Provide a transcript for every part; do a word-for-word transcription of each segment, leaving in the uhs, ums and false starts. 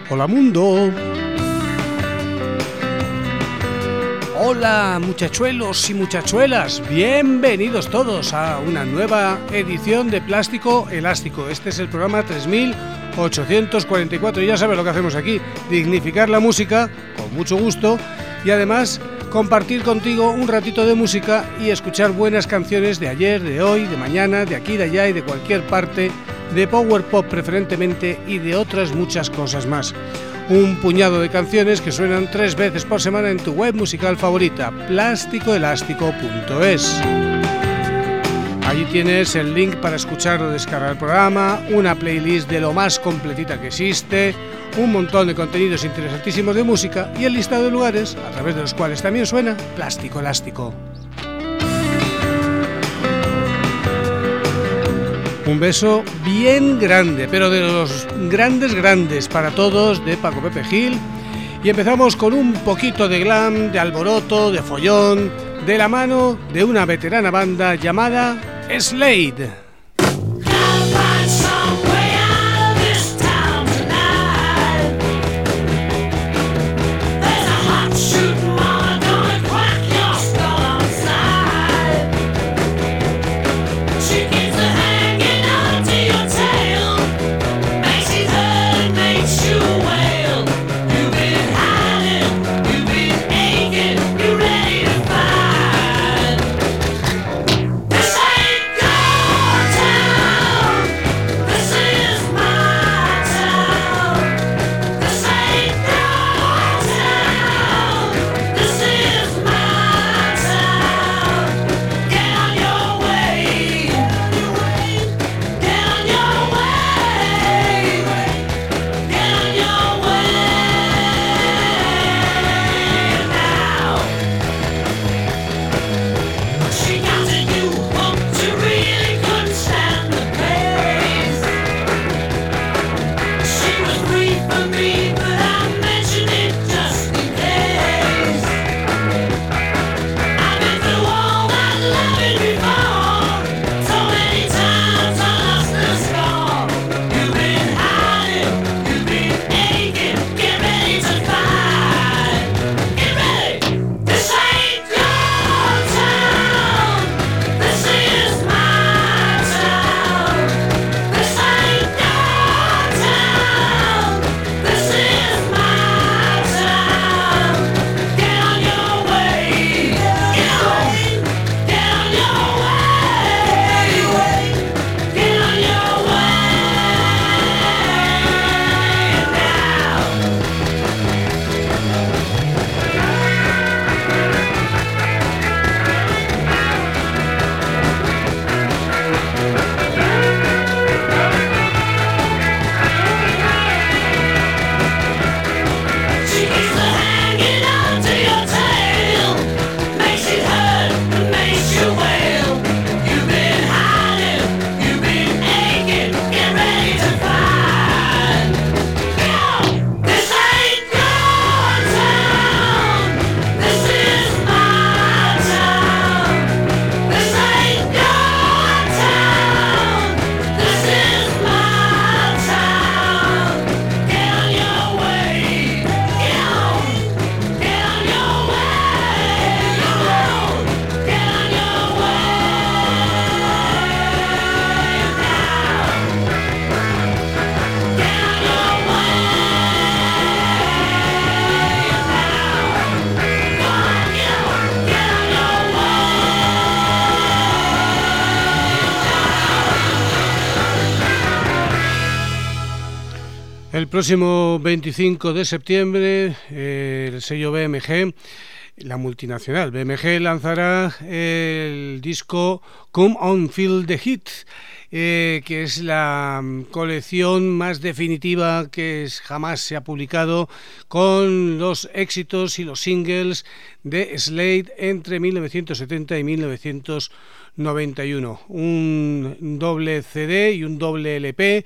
Hola mundo. Hola muchachuelos y muchachuelas, bienvenidos todos a una nueva edición de Plástico Elástico. Este es el programa tres mil ochocientos cuarenta y cuatro y ya sabes lo que hacemos aquí, dignificar la música con mucho gusto y además compartir contigo un ratito de música y escuchar buenas canciones de ayer, de hoy, de mañana, de aquí, de allá y de cualquier parte, de power pop preferentemente y de otras muchas cosas más. Un puñado de canciones que suenan tres veces por semana en tu web musical favorita, plástico elástico punto es. Allí tienes el link para escuchar o descargar el programa, una playlist de lo más completita que existe, un montón de contenidos interesantísimos de música y el listado de lugares a través de los cuales también suena Plástico Elástico. Un beso bien grande, pero de los grandes grandes para todos, de Paco Pepe Gil. Y empezamos con un poquito de glam, de alboroto, de follón, de la mano de una veterana banda llamada Slade. El próximo veinticinco de septiembre, eh, el sello B M G, la multinacional B M G, lanzará el disco Come On Feel the Heat, eh, que es la colección más definitiva que jamás se ha publicado, con los éxitos y los singles de Slade entre mil novecientos setenta y mil novecientos noventa y uno. Un doble C D y un doble L P.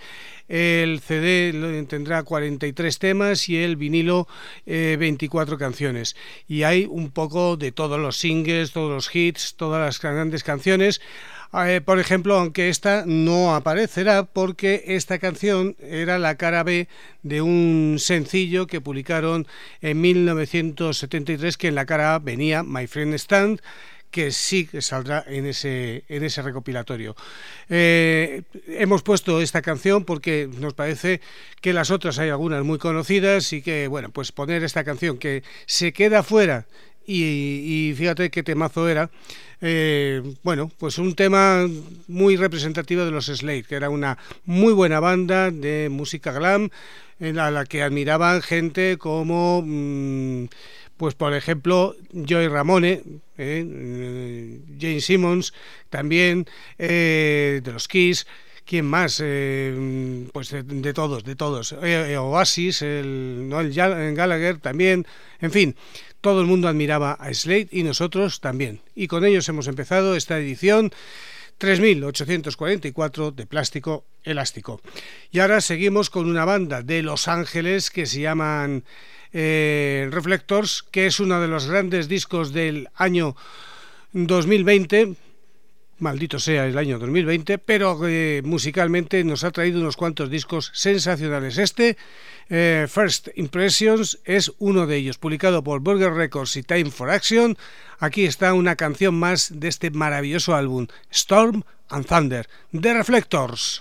El C D tendrá cuarenta y tres temas y el vinilo eh, veinticuatro canciones. Y hay un poco de todos los singles, todos los hits, todas las grandes canciones. Eh, por ejemplo, aunque esta no aparecerá porque esta canción era la cara B de un sencillo que publicaron en mil novecientos setenta y tres, que en la cara A venía My Friend Stan, que sí que saldrá en ese, en ese recopilatorio. Eh, hemos puesto esta canción porque nos parece que las otras hay algunas muy conocidas y que, bueno, pues poner esta canción que se queda fuera. Y, y fíjate qué temazo era, eh, bueno, pues un tema muy representativo de los Slade, que era una muy buena banda de música glam, en la, la que admiraban gente como, mmm, pues por ejemplo, Joey Ramone, eh, Gene Simmons, también eh, de los Kiss. ¿Quién más? Eh, pues de, de todos, de todos. Eh, Oasis, el Noel Gallagher también, en fin. Todo el mundo admiraba a Slade y nosotros también. Y con ellos hemos empezado esta edición tres mil ochocientos cuarenta y cuatro de Plástico Elástico. Y ahora seguimos con una banda de Los Ángeles que se llaman eh, Reflectors, que es uno de los grandes discos del año dos mil veinte. Maldito sea el año dos mil veinte, pero eh, musicalmente nos ha traído unos cuantos discos sensacionales. Este, eh, First Impressions, es uno de ellos, publicado por Burger Records y Time for Action. Aquí está una canción más de este maravilloso álbum, Storm and Thunder, de Reflectors.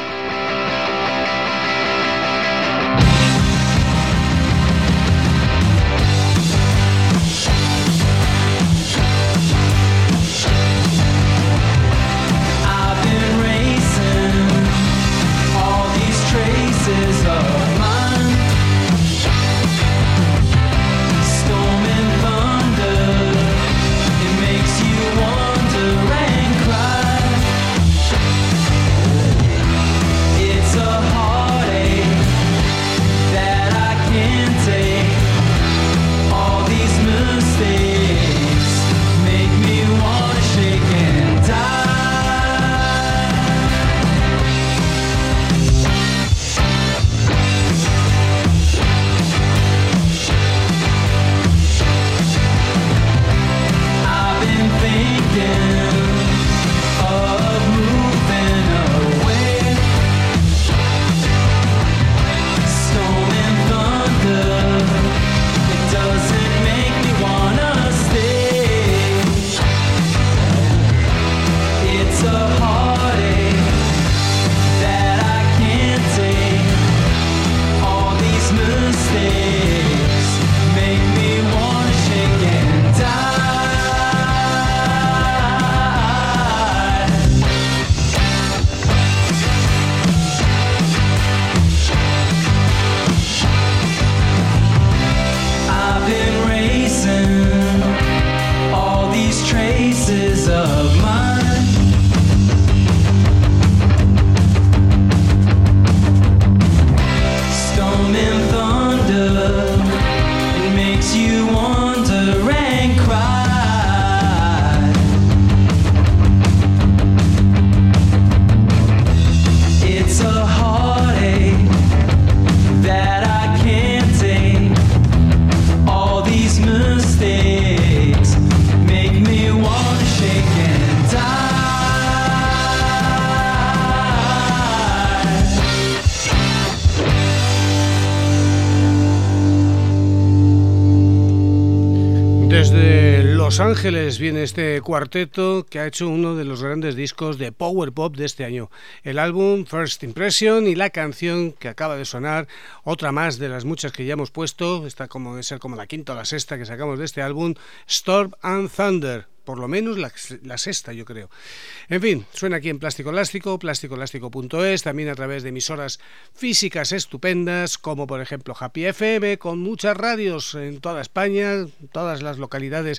Los Ángeles viene este cuarteto que ha hecho uno de los grandes discos de power pop de este año. El álbum First Impression y la canción que acaba de sonar, otra más de las muchas que ya hemos puesto, está como de ser como la quinta o la sexta que sacamos de este álbum, Storm and Thunder. Por lo menos la, la sexta, yo creo. En fin, suena aquí en Plástico Elástico, plástico elástico punto es, también a través de emisoras físicas estupendas, como por ejemplo Happy F M, con muchas radios en toda España, todas las localidades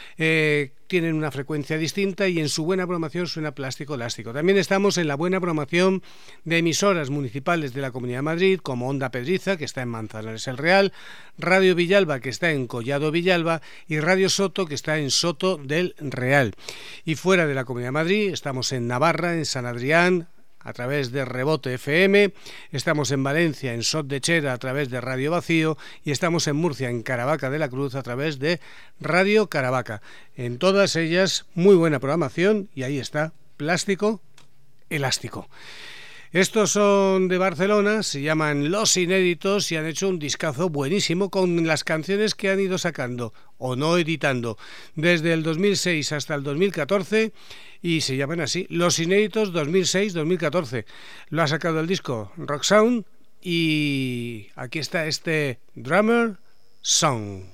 eh, tienen una frecuencia distinta y en su buena programación suena Plástico Elástico. También estamos en la buena programación de emisoras municipales de la Comunidad de Madrid, como Onda Pedriza, que está en Manzanares el Real, Radio Villalba, que está en Collado Villalba, y Radio Soto, que está en Soto del Real. Y fuera de la Comunidad de Madrid estamos en Navarra, en San Adrián, a través de Rebote F M, estamos en Valencia, en Sot de Chera, a través de Radio Vacío, y estamos en Murcia, en Caravaca de la Cruz, a través de Radio Caravaca. En todas ellas, muy buena programación, y ahí está Plástico Elástico. Estos son de Barcelona, se llaman Los Inéditos y han hecho un discazo buenísimo con las canciones que han ido sacando o no editando desde el dos mil seis hasta el dos mil catorce y se llaman así, Los Inéditos dos mil seis dos mil catorce. Lo ha sacado el disco Rock Sound y aquí está este Drummer Song.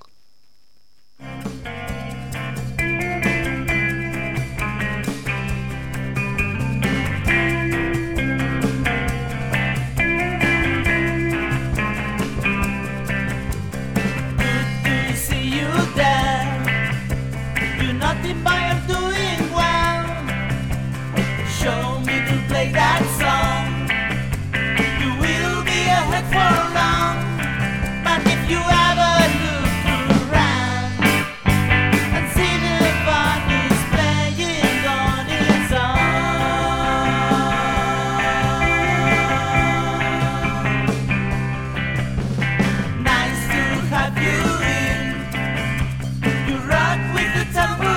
Nothing but you're doing well. Show me to play that song. You will be ahead for long. But if you ever look around and see the fun is playing on its own. Nice to have you in. You rock with the tempo.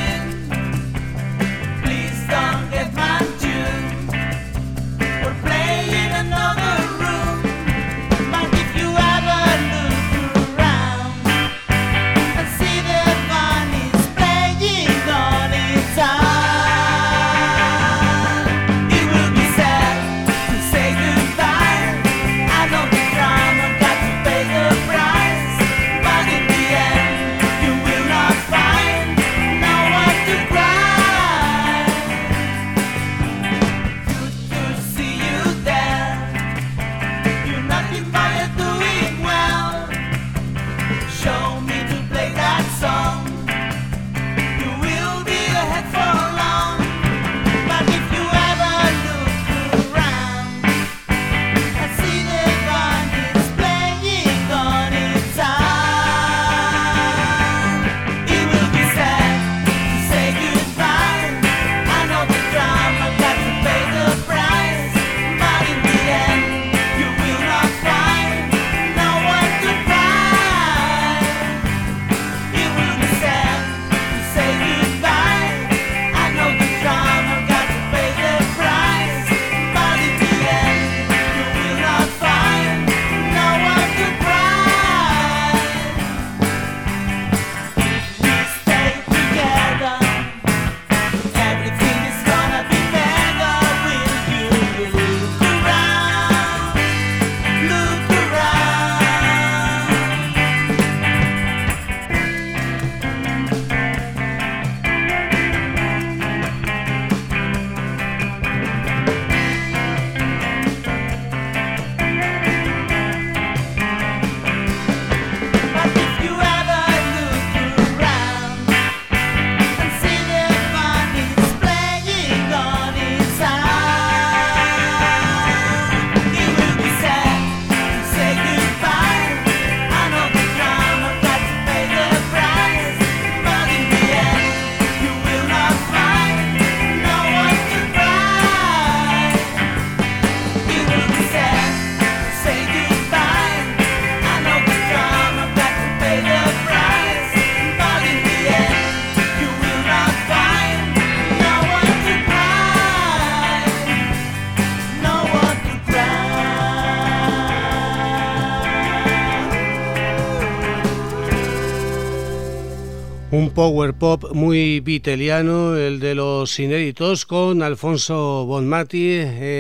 Un power pop muy beatliano, el de Los Inéditos, con Alfonso Bonmati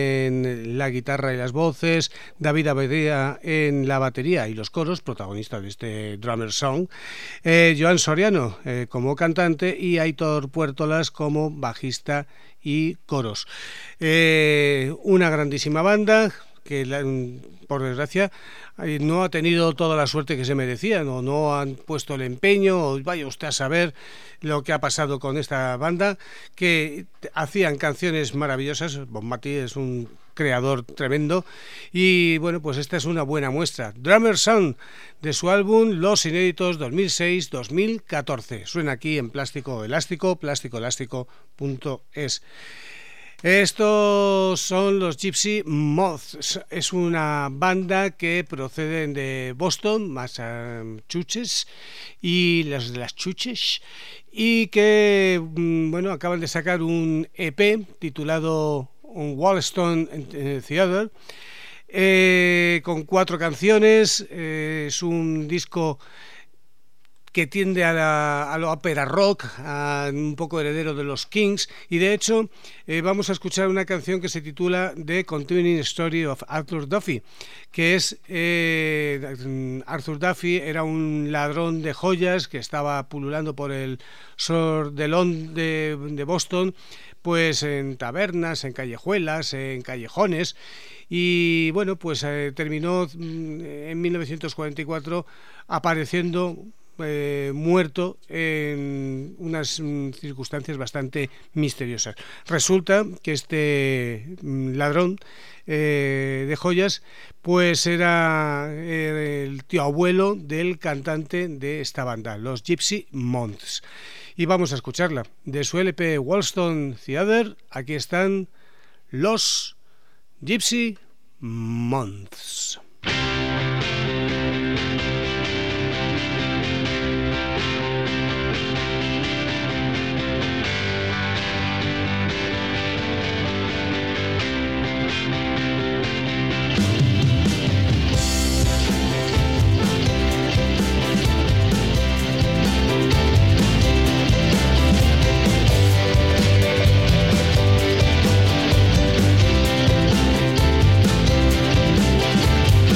en la guitarra y las voces, David Abadía en la batería y los coros, protagonista de este Drummer Song, eh, Joan Soriano eh, como cantante y Aitor Puertolas como bajista y coros. Eh, una grandísima banda que, la, por desgracia, no ha tenido toda la suerte que se merecía, no, no han puesto el empeño, o vaya usted a saber lo que ha pasado con esta banda, que hacían canciones maravillosas. Bonmati es un creador tremendo y bueno, pues esta es una buena muestra. Drummer Sound, de su álbum Los Inéditos dos mil seis dos mil catorce. Suena aquí en Plástico Elástico, plástico elástico punto es. Estos son los Gypsy Moths. Es una banda que proceden de Boston, Massachusetts, y las de las chuches, y que bueno, acaban de sacar un E P titulado Wollaston Theatre, eh, con cuatro canciones. Eh, es un disco que tiende a, la, a lo ópera rock, a un poco heredero de los Kings, y de hecho eh, vamos a escuchar una canción que se titula The Continuing Story of Arthur Duffy, que es eh, Arthur Duffy era un ladrón de joyas que estaba pululando por el sur de, Lond- de, de Boston, pues en tabernas, en callejuelas, en callejones, y bueno, pues eh, terminó en mil novecientos cuarenta y cuatro apareciendo Eh, muerto en unas mm, circunstancias bastante misteriosas. Resulta que este mm, ladrón eh, de joyas pues era eh, el tío abuelo del cantante de esta banda, los Gypsy Moths. Y vamos a escucharla. De su L P Wollaston Theatre, aquí están los Gypsy Moths. Thank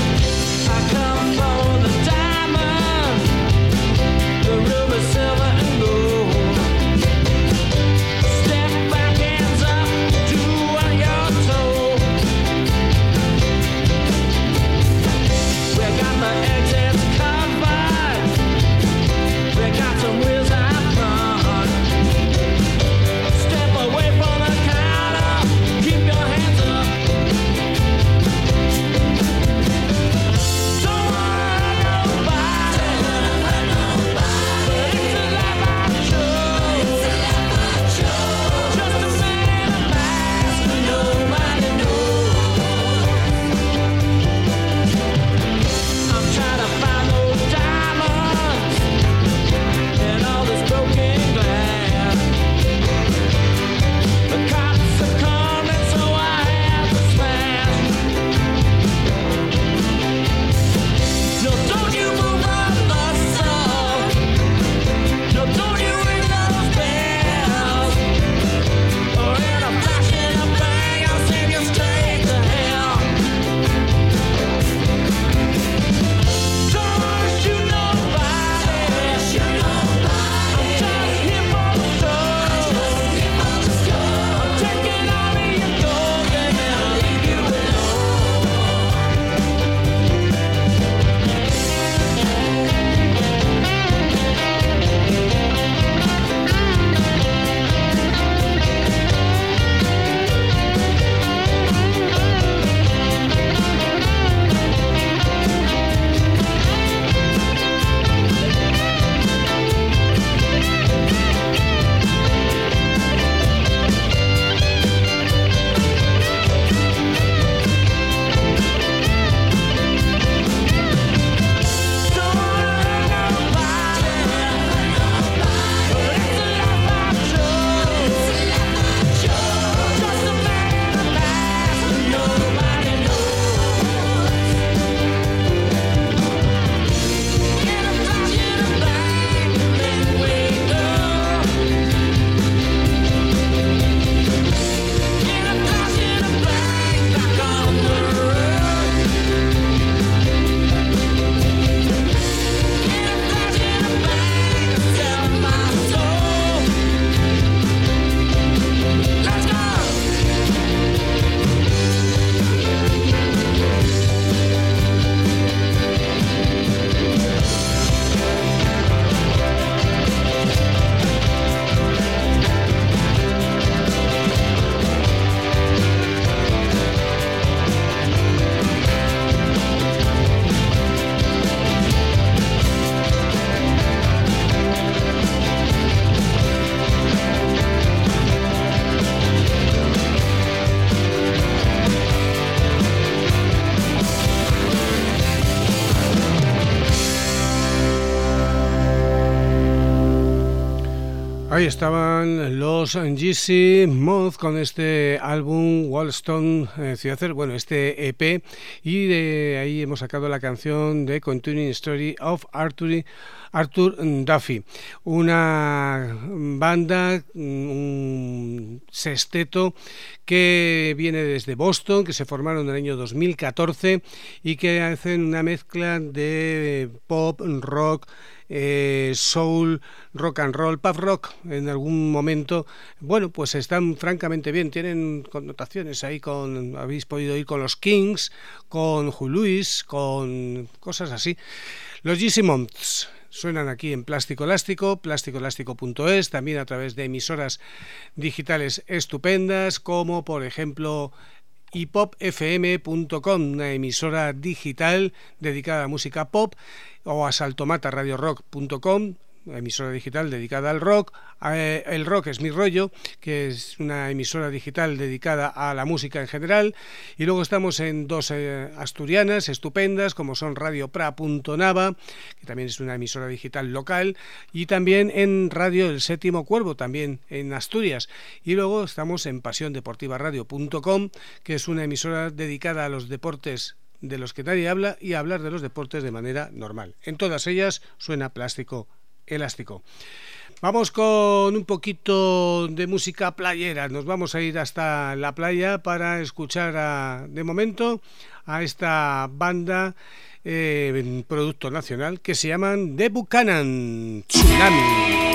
Ahí estaban los Yeezy Moth con este álbum Wallstone eh, Theater, bueno, este E P, y de ahí hemos sacado la canción de Continuing Story of Arthur, Arthur Duffy, una banda, un sexteto que viene desde Boston, que se formaron en el año dos mil catorce y que hacen una mezcla de pop, rock, Eh, soul, rock and roll, pop rock en algún momento. Bueno, pues están francamente bien, tienen connotaciones ahí con, habéis podido ir con los Kings, con Hugh Lewis, con cosas así. Los Yeezy Months suenan aquí en Plástico Elástico, plástico elástico punto es, también a través de emisoras digitales estupendas, como por ejemplo i pop f m punto com, una emisora digital dedicada a música pop, o a saltomata radio rock punto com, emisora digital dedicada al rock. Eh, El Rock es mi rollo, que es una emisora digital dedicada a la música en general. Y luego estamos en dos eh, asturianas estupendas, como son Radio Pra punto nava, que también es una emisora digital local, y también en Radio El Séptimo Cuervo, también en Asturias. Y luego estamos en pasión deportiva radio punto com, que es una emisora dedicada a los deportes de los que nadie habla y a hablar de los deportes de manera normal. En todas ellas suena Plástico Elástico. Vamos con un poquito de música playera. Nos vamos a ir hasta la playa para escuchar a, de momento a esta banda eh, producto nacional que se llaman The Buchanan Tsunami.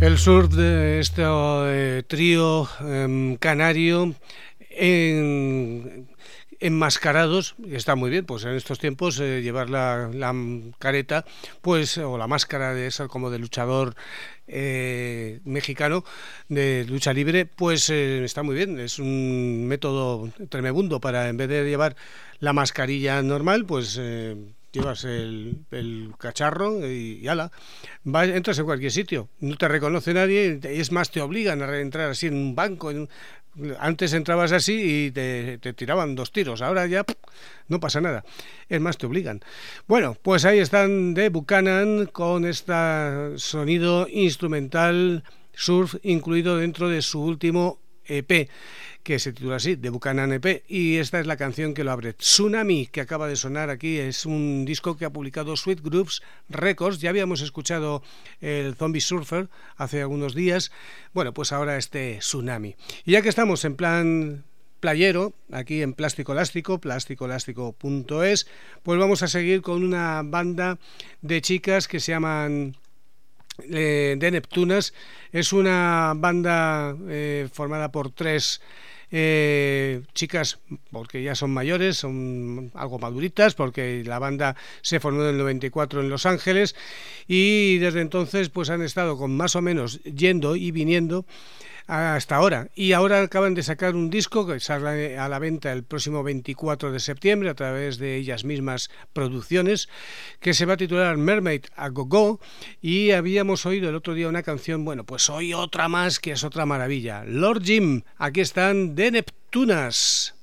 El surf de este eh, trío eh, canario en, enmascarados, está muy bien, pues en estos tiempos eh, llevar la, la careta, pues, o la máscara de esa como de luchador eh, mexicano de lucha libre, pues eh, está muy bien, es un método tremebundo para, en vez de llevar la mascarilla normal, pues eh, llevas el, el cacharro y, y ala, vas, entras en cualquier sitio, no te reconoce nadie, y es más, te obligan a entrar así en un banco, en un, antes entrabas así y te, te tiraban dos tiros, ahora ya pff, no pasa nada, es más, te obligan. Bueno, pues ahí están The Buchanan con este sonido instrumental surf incluido dentro de su último E P, que se titula así, The Buchanan E P, y esta es la canción que lo abre. Tsunami, que acaba de sonar aquí, es un disco que ha publicado Sweet Grooves Records. Ya habíamos escuchado el Zombie Surfer hace algunos días, bueno, pues ahora este Tsunami. Y ya que estamos en plan playero, aquí en Plástico Elástico, plástico elástico punto es, pues vamos a seguir con una banda de chicas que se llaman eh, The Neptunas. Es una banda eh, formada por tres Eh, chicas, porque ya son mayores, son algo maduritas, porque la banda se formó en el noventa y cuatro en Los Ángeles y desde entonces pues han estado con más o menos yendo y viniendo hasta ahora, y ahora acaban de sacar un disco que sale a la venta el próximo veinticuatro de septiembre a través de ellas mismas producciones, que se va a titular Mermaid a Go Go, y habíamos oído el otro día una canción, bueno, pues hoy otra más que es otra maravilla, Lord Jim. Aquí están The Neptunas.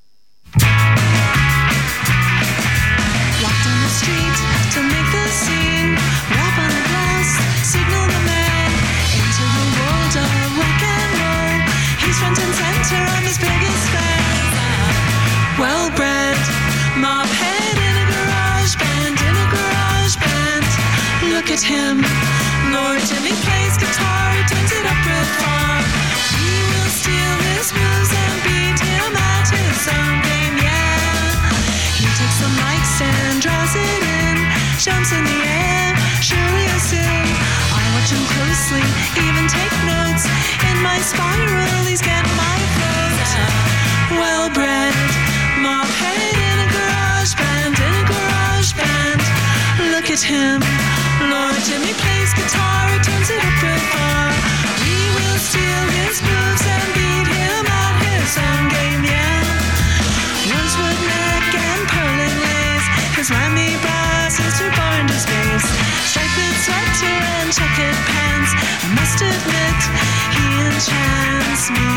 Walked on the street to make the scene, rap on the glass, signal the man into the world of rock and roll. He's front and center, I'm his biggest fan. Well-bred, mob head in a garage band, in a garage band. Look at him, Lord Jimmy plays guitar, he turns it up real far. He will steal his moves and beat him at his own game, yeah. He takes the mic stand, draws it in, jumps in the air, surely a sin. I watch him closely, even take notes. In my spiral, he's getting my throat. Well-bred, mob head in a garage band, in a garage band. Look at him, Lord Jimmy plays guitar, he turns it up real far. We will steal his moves and beat him at his own game, yeah. Rosewood neck and pearling lace, his whammy brass is too born to space. Striped sweater and checkered pants, I must admit, he enchants me.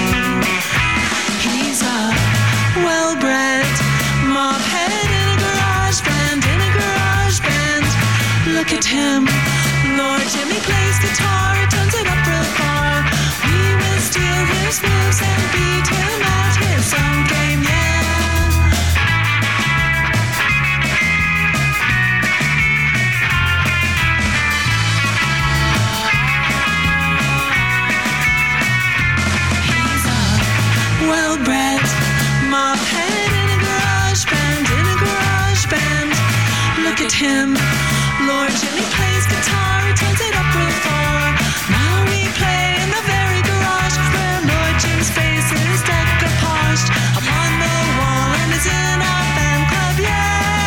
He's a well-bred mob head in a garage band, in a garage band. Look at him, Lord Jimmy plays guitar, he turns it up real far. We will steal his moves and beat him at his own game, yeah. Well-bred, mob head in a garage band, in a garage band. Look at him, Lord Jimmy plays guitar, he turns it up real far. Now we play in the very garage where Lord Jim's face is decoupaged upon the wall and is in our fan club, yeah.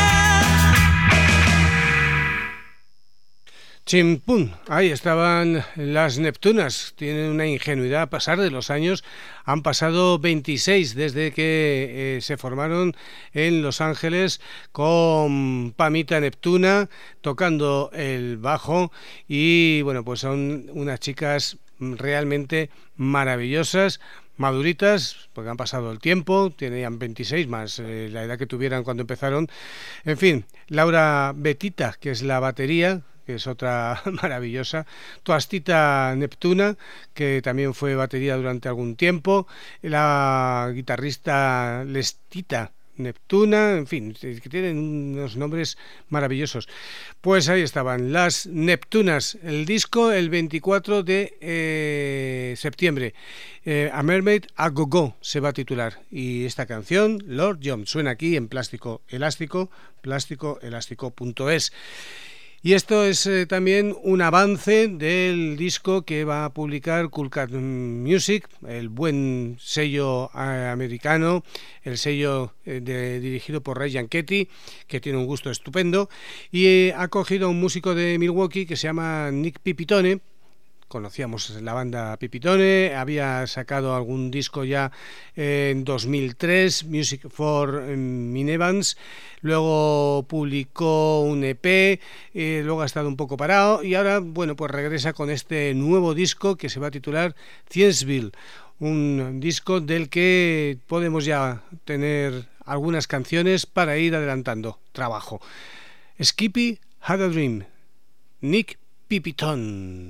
Chimpún, ahí estaban las Neptunas. Tienen una ingenuidad a pasar de los años. Han pasado veintiséis desde que eh, se formaron en Los Ángeles con Pamita Neptuna tocando el bajo, y bueno, pues son unas chicas realmente maravillosas, maduritas, porque han pasado el tiempo, tenían veintiséis más eh, la edad que tuvieran cuando empezaron. En fin, Laura Betita, que es la batería, que es otra maravillosa, Toastita Neptuna, que también fue batería durante algún tiempo, la guitarrista Lestita Neptuna, en fin, que tienen unos nombres maravillosos. Pues ahí estaban las Neptunas, el disco el veinticuatro de eh, septiembre, eh, A Mermaid a Go Go se va a titular, y esta canción, Lord John, suena aquí en Plástico Elástico, plástico elástico punto es. Y esto es eh, también un avance del disco que va a publicar Cool Cat Music, el buen sello eh, americano, el sello eh, de, dirigido por Ray Gianchetti, que tiene un gusto estupendo, y eh, ha cogido a un músico de Milwaukee que se llama Nick Pipitone. Conocíamos la banda Pipitone, había sacado algún disco ya en dos mil tres, Music for Min Evans, luego publicó un E P, eh, luego ha estado un poco parado y ahora, bueno, pues regresa con este nuevo disco que se va a titular Thiensville, un disco del que podemos ya tener algunas canciones para ir adelantando trabajo. Skippy Had a Dream, Nick Pipitone.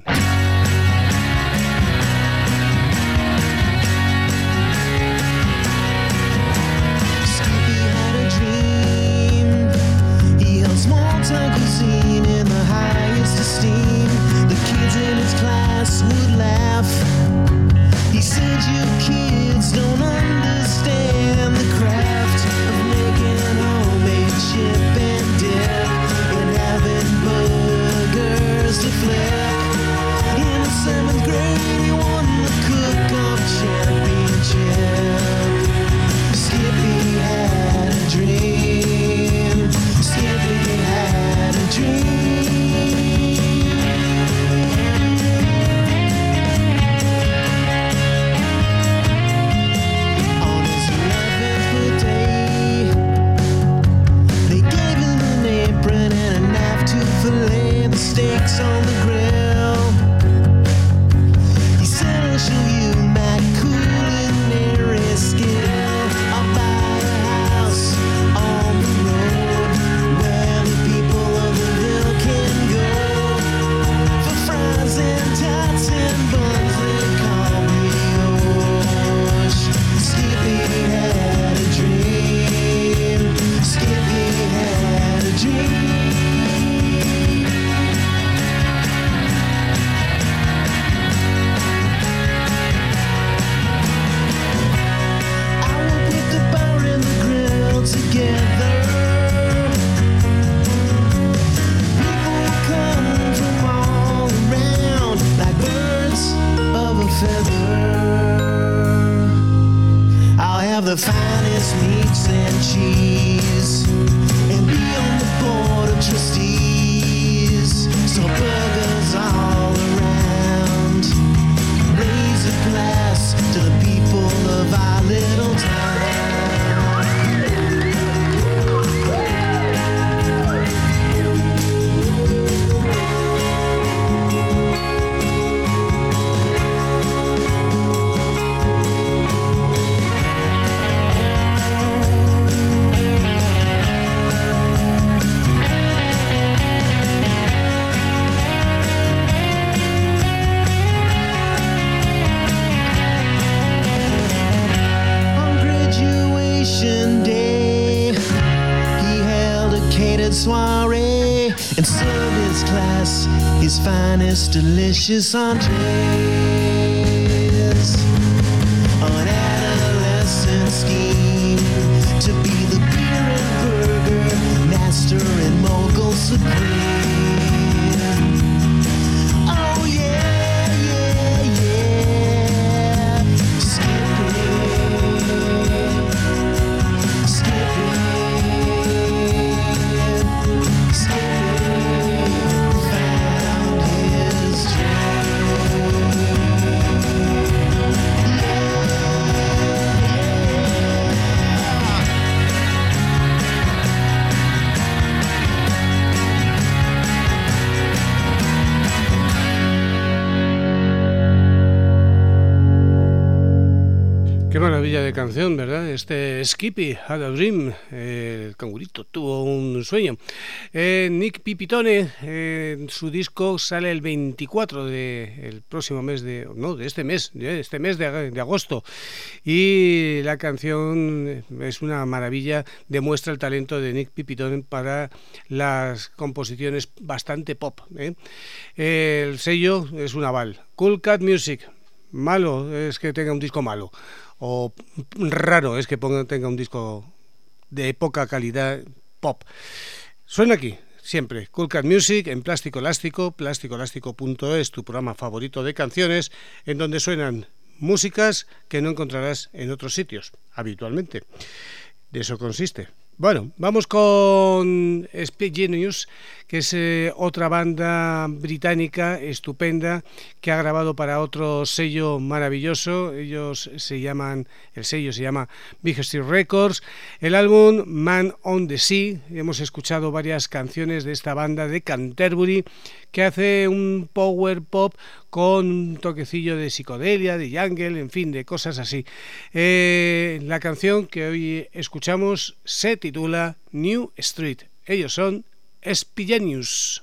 Small-time cuisine in the highest esteem. The kids in his class would laugh. He said, you kids don't understand the craft of making homemade chip and dip and having burgers to flip. In the seventh grade, he won the cook-off championship. Skippy had a dream. Skippy had a dream. On his eleventh birthday, they gave him an apron and a knife to fillet the steaks on the grill. He said, I'll show you my culinary skill. I'll buy a house on the road where the people of the ville can go for fries and tots and buns they call brioche. Skippy had a dream. Skippy had a dream. I will put the bar and the grill together. People will come from all around like birds of a feather. I'll have the finest meats and cheese and be on the board of trustees. So burgers all around. Raise a glass to the people of our little town. On graduation day, he held a catered soiree and served his class his finest delicious entrees. An adolescent scheme to be the beer and burger master and mogul supreme. Oh yeah, yeah, yeah. Skippy, Skippy, Skippy found his dream. Qué maravilla de canción, ¿verdad? Este Skippy Had a Dream, eh, el cangurito tuvo un sueño. Eh, Nick Pipitone, eh, su disco sale el veinticuatro de el próximo mes de, no, de este mes, de este mes de, de agosto. Y la canción es una maravilla, demuestra el talento de Nick Pipitone para las composiciones bastante pop, ¿eh? El sello es un aval. Cool Cat Music. Malo es que tenga un disco malo, o raro es que ponga, tenga un disco de poca calidad pop. Suena aquí, siempre, Cool Cat Music en Plástico Elástico, plástico elástico punto es, tu programa favorito de canciones, en donde suenan músicas que no encontrarás en otros sitios, habitualmente. De eso consiste. Bueno, vamos con Speed Genius, que es eh, otra banda británica estupenda que ha grabado para otro sello maravilloso. Ellos se llaman, el sello se llama Big Steel Records. El álbum Man on the Sea. Hemos escuchado varias canciones de esta banda de Canterbury que hace un power pop con un toquecillo de psicodelia, de jungle, en fin, de cosas así. Eh, la canción que hoy escuchamos se titula New Street. Ellos son Speed Genius.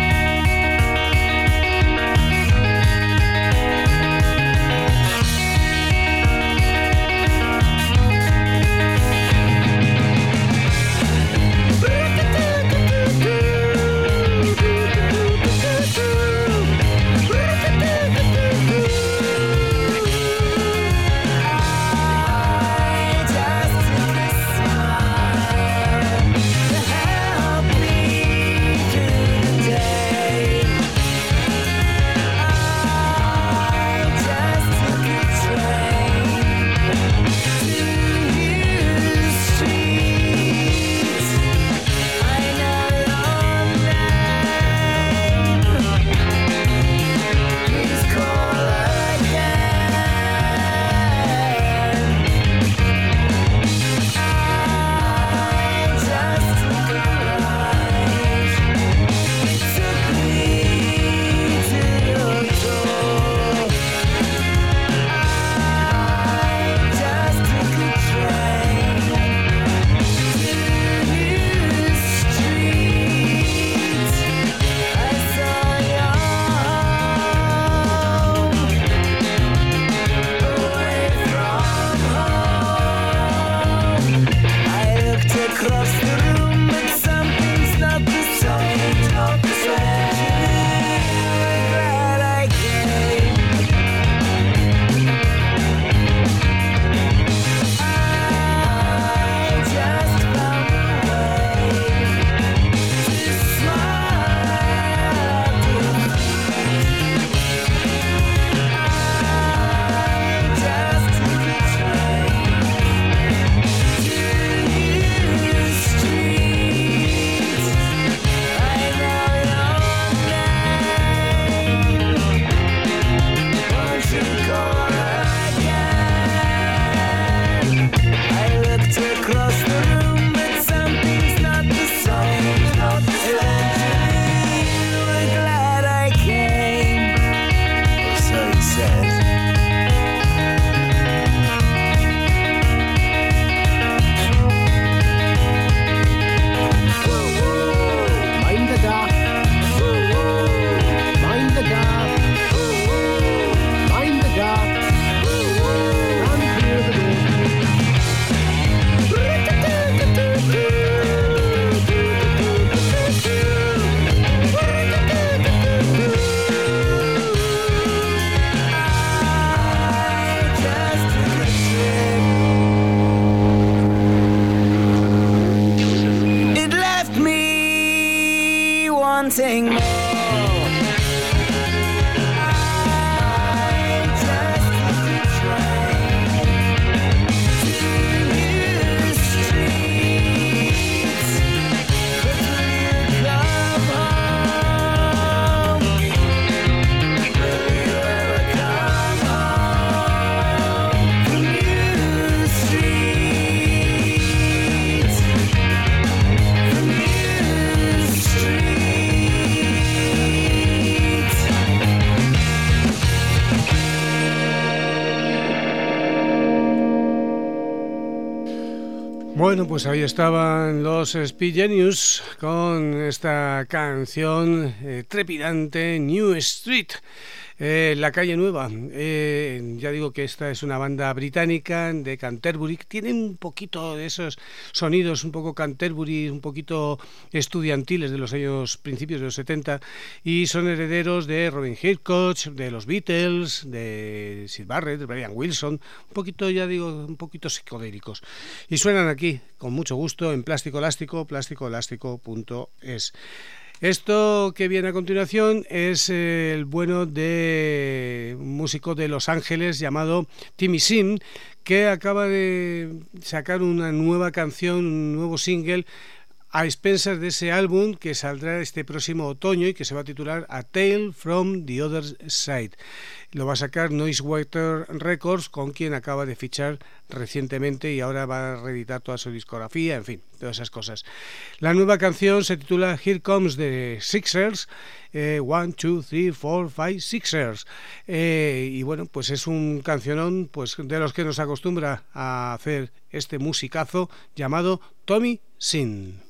wanting more. Bueno, pues ahí estaban los Speed Genius con esta canción eh, trepidante, New Street. Eh, La Calle Nueva, eh, ya digo que esta es una banda británica de Canterbury, tiene un poquito de esos sonidos, un poco Canterbury, un poquito estudiantiles de los años principios de los setenta, y son herederos de Robin Hitchcock, de los Beatles, de Syd Barrett, de Brian Wilson, un poquito, ya digo, un poquito psicodélicos. Y suenan aquí, con mucho gusto, en Plástico Elástico, plástico elástico punto es. Esto que viene a continuación es el bueno de un músico de Los Ángeles llamado Timmy Sin, que acaba de sacar una nueva canción, un nuevo single a expensas de ese álbum que saldrá este próximo otoño y que se va a titular A Tale from the Other Side. Lo va a sacar Noisewater Records, con quien acaba de fichar recientemente y ahora va a reeditar toda su discografía, en fin, todas esas cosas. La nueva canción se titula Here Comes the Sixers, eh, One, Two, Three, Four, Five, Sixers. Eh, y bueno, pues es un cancionón pues de los que nos acostumbra a hacer este musicazo llamado Tommy Sin.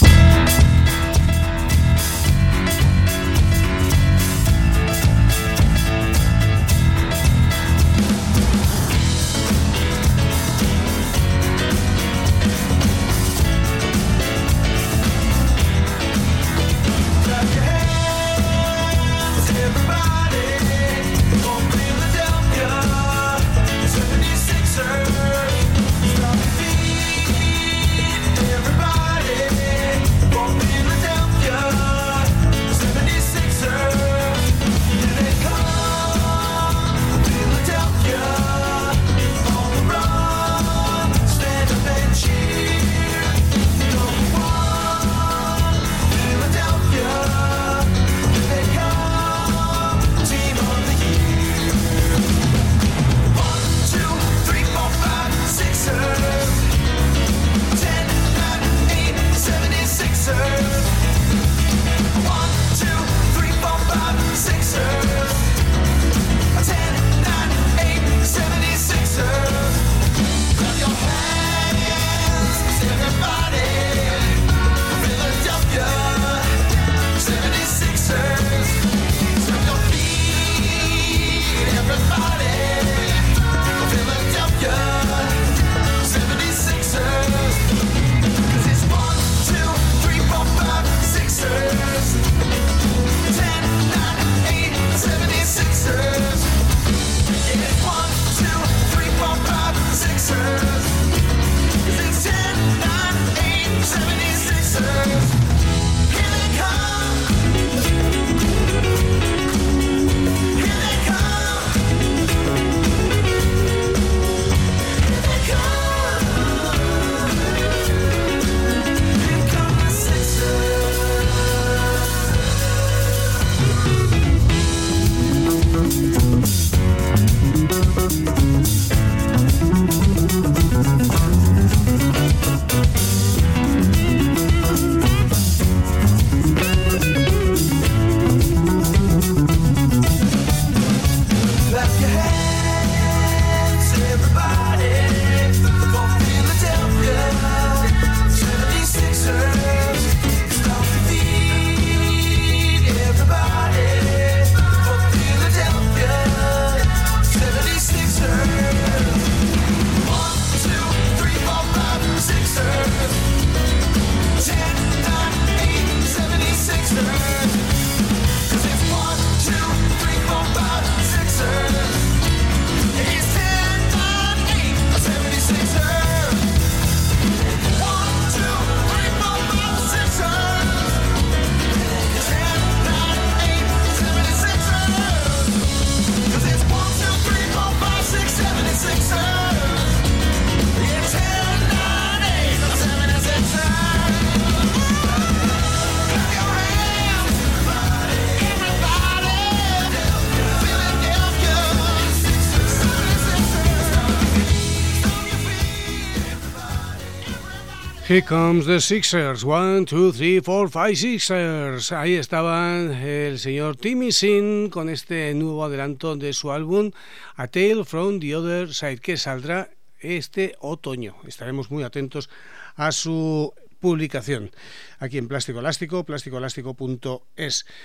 Here comes the Sixers, one, two, three, four, five, Sixers. Ahí estaban el señor Timmy Sin con este nuevo adelanto de su álbum A Tale from the Other Side, que saldrá este otoño. Estaremos muy atentos a su publicación aquí en Plástico Elástico, plástico elástico punto es.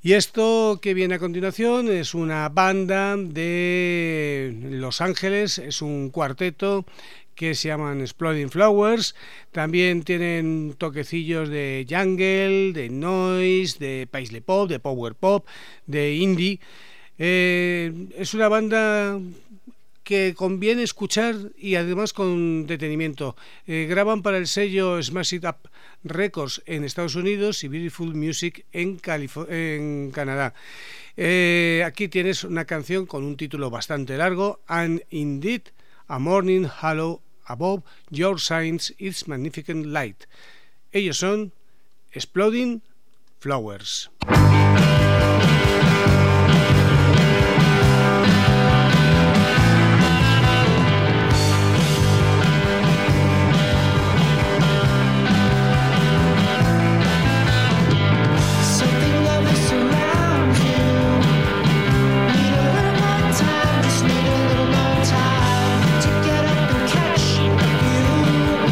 Y esto que viene a continuación es una banda de Los Ángeles, es un cuarteto que se llaman Exploding Flowers. También tienen toquecillos de jungle, de noise, de paisley pop, de power pop, de indie. Eh, es una banda que conviene escuchar y además con detenimiento. Eh, graban para el sello Smash It Up Records en Estados Unidos y Beautiful Music en, Calif- en Canadá. Eh, aquí tienes una canción con un título bastante largo, And Indeed, A Morning Halo Above Your Signs, Its Magnificent Light. Ellos son Exploding Flowers.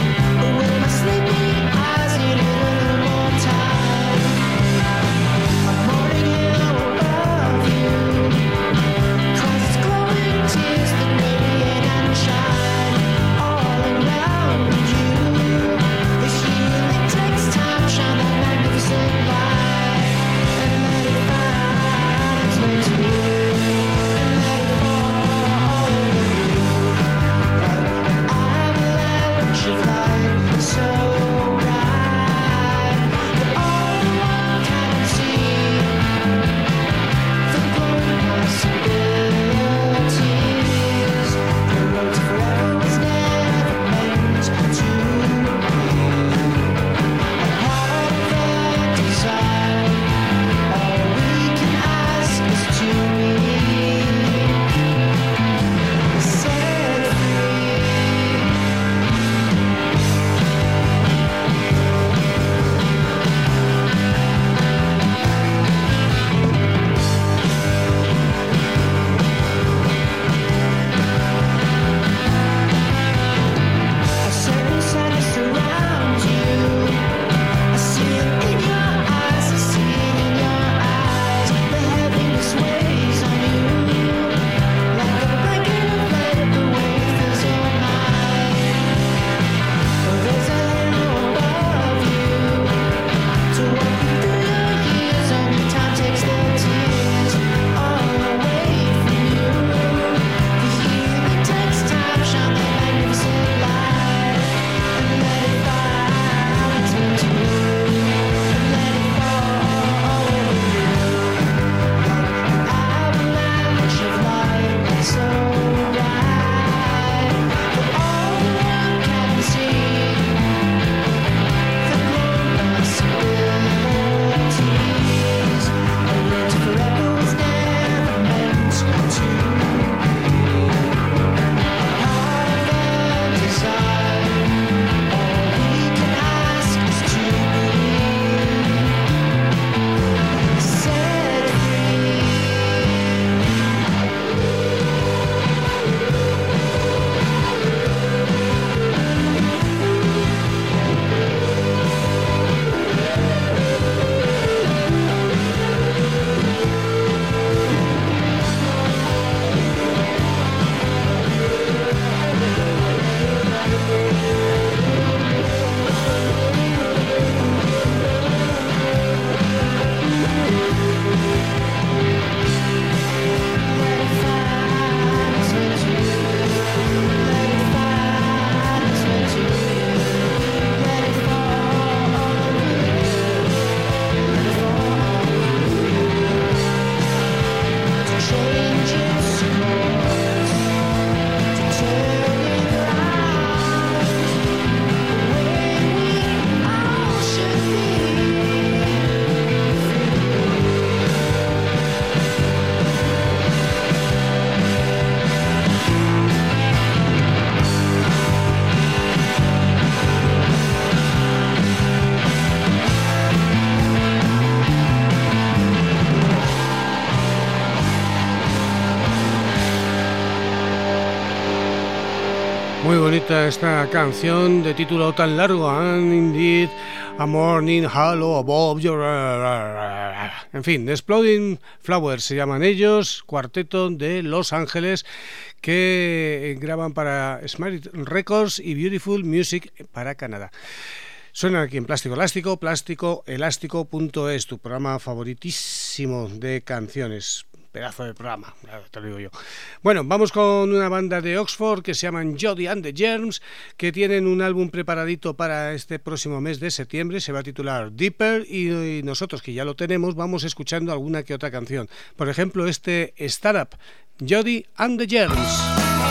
Sleepy eyes need a little more time. Muy bonita esta canción de título tan largo, and indeed a morning halo above your... En fin, Exploding Flowers se llaman ellos, cuarteto de Los Ángeles que graban para Smart Records y Beautiful Music para Canadá. Suenan aquí en Plástico Elástico, plástico elástico punto es, tu programa favoritísimo de canciones. Pedazo de programa, te lo digo yo. Bueno, vamos con una banda de Oxford que se llaman Jody and the Germs, que tienen un álbum preparadito para este próximo mes de septiembre, se va a titular Deeper, y, y nosotros que ya lo tenemos vamos escuchando alguna que otra canción. Por ejemplo, este Startup, Jody and the Germs.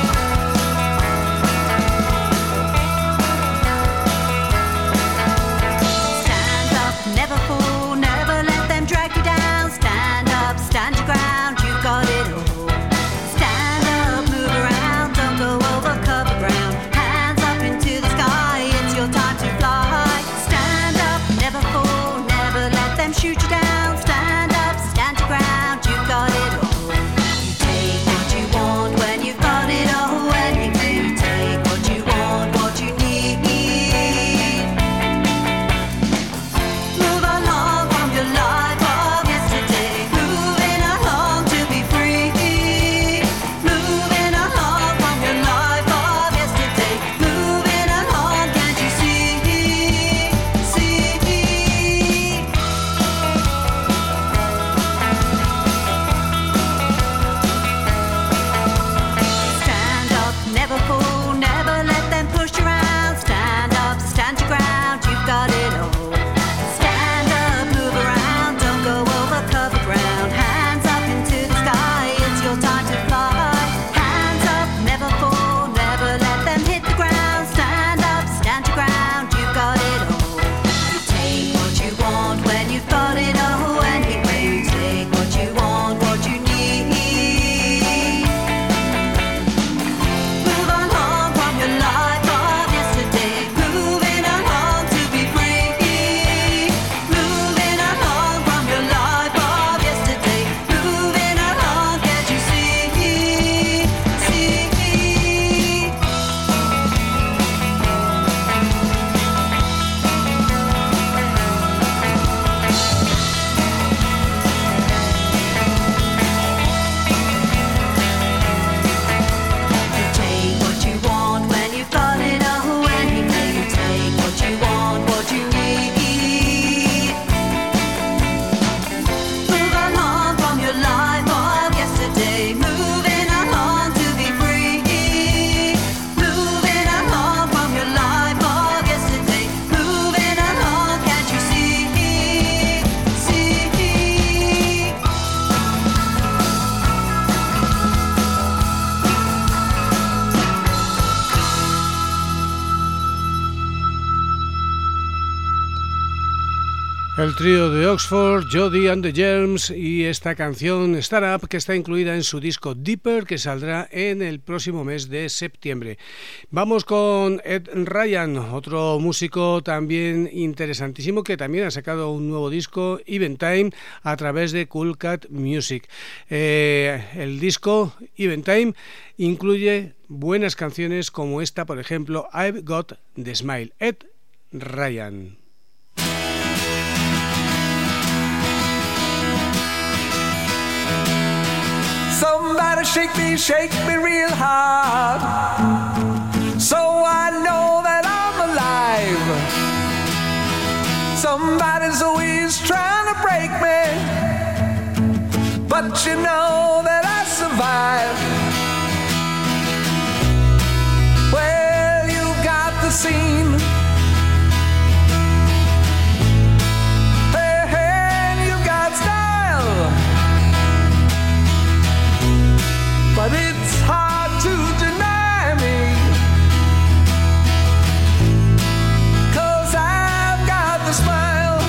Shoot you down, stand up, stand your ground, you got it all. You take what you want when you've got it all. When you do, take what you want, what you need. Move along from your life of yesterday, moving along to be free. Moving along from your life of yesterday, moving along, can't you see? See. Stand up, never fall, never let them push you around. Stand up, stand your ground, you've got it all. Stand up, move around, don't go over cover ground. Hands up into the sky, it's your time to fly. Hands up, never fall, never let them hit the ground. Stand up, stand your ground, you've got it all. You take what you want when you've got it all. Anyway, you take what you want, what you need. Move along from your life of yesterday, moving along to be free. Moving along from your life of yesterday, moving along, can't you see? See. You take what you want when you've got it all. Anyway, you take what you want, what you need. Move along from your life of yesterday, moving along to be free. Moving along from your life of yesterday, moving along, can't you see? See. El trío de Oxford, Jody and the Germs, y esta canción Startup, que está incluida en su disco Deeper, que saldrá en el próximo mes de septiembre. Vamos con Ed Ryan, otro músico también interesantísimo, que también ha sacado un nuevo disco, Eventime, a través de Cool Cat Music. Eh, el disco Eventime incluye buenas canciones como esta, por ejemplo, I've Got the Smile. Ed Ryan. Somebody shake me, shake me real hard, so I know that I'm alive. Somebody's always trying to break me, but you know that I survive. Well, you got the scene. Hey, hey, you got style. But it's hard to deny me, 'cause I've got the smile.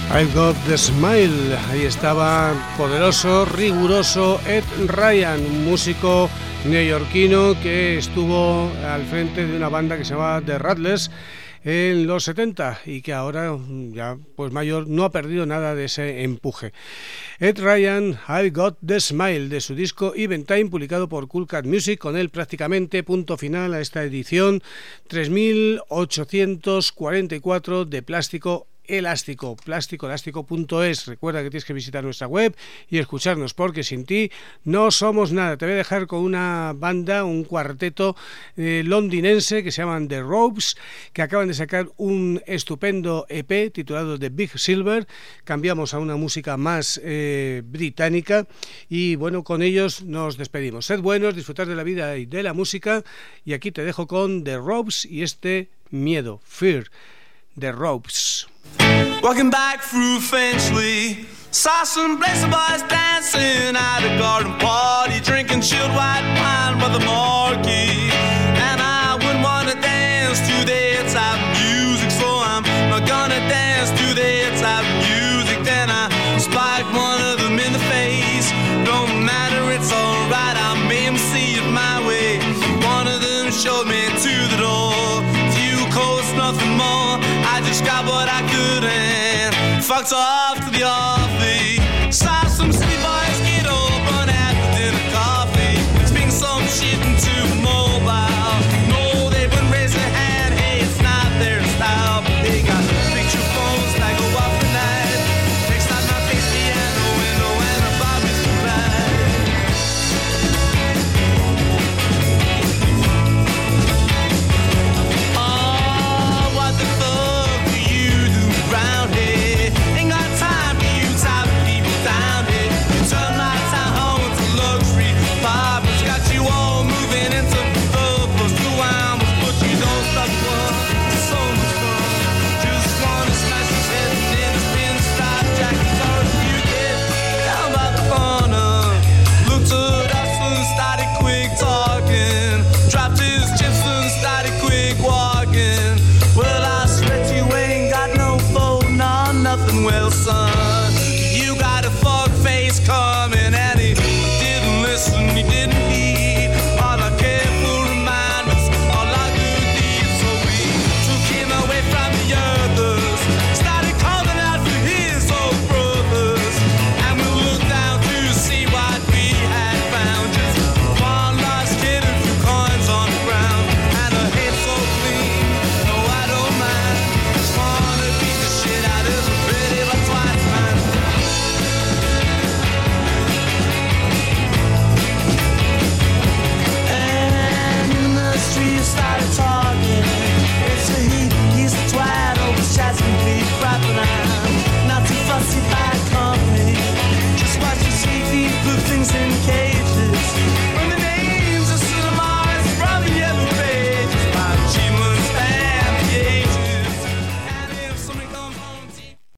I've Got the Smile. Ahí estaba poderoso, riguroso Ed Ryan, un músico neoyorquino que estuvo al frente de una banda que se llamaba The Rattlers en los setenta y que ahora, ya pues mayor, no ha perdido nada de ese empuje. Ed Ryan, I've Got the Smile, de su disco Eventime, publicado por Cool Cat Music. Con él prácticamente punto final a esta edición tres mil ochocientos cuarenta y cuatro de Plástico Elástico, plástico elástico punto es. Recuerda que tienes que visitar nuestra web y escucharnos, porque sin ti no somos nada. Te voy a dejar con una banda, un cuarteto eh, londinense que se llaman The Ropes, que acaban de sacar un estupendo E P titulado The Big Silver. Cambiamos a una música más eh, británica y bueno, con ellos nos despedimos. Sed buenos, disfrutar de la vida y de la música, y aquí te dejo con The Ropes y este Miedo, Fear, The Ropes. Walking back through Finchley, saw some blazer boys dancing at a garden party, drinking chilled white wine by the marquee. And I wouldn't wanna dance to their type of music, so I'm not gonna dance to their type of music. Then I spiked one of them in the face. Don't matter, it's alright, I made him see it my way. One of them showed me to the door. Few coats, nothing more. I just got what I could and fucked off to the office. Saw some city boys get open at the dinner coffee, speaking some shit into mobile. No, they wouldn't raise their hand, hey, it's not their style, but they got picture phones like a waffle night. Next time I face piano window and a Bobby's to ride. Oh, what the fuck do you do round here? Ain't got time for you type of people down here. You turn my town home to luxury apartments, got you all moving into purpose. Two hours, but you don't stop one. It's so much fun. Just wanna smash his head in his pinstripe jacket. Sorry you get down by the corner. Looked at us and started quick talking. Dropped his chips and started quick walking. Well, I swear you ain't got no phone or nothing. Well, son,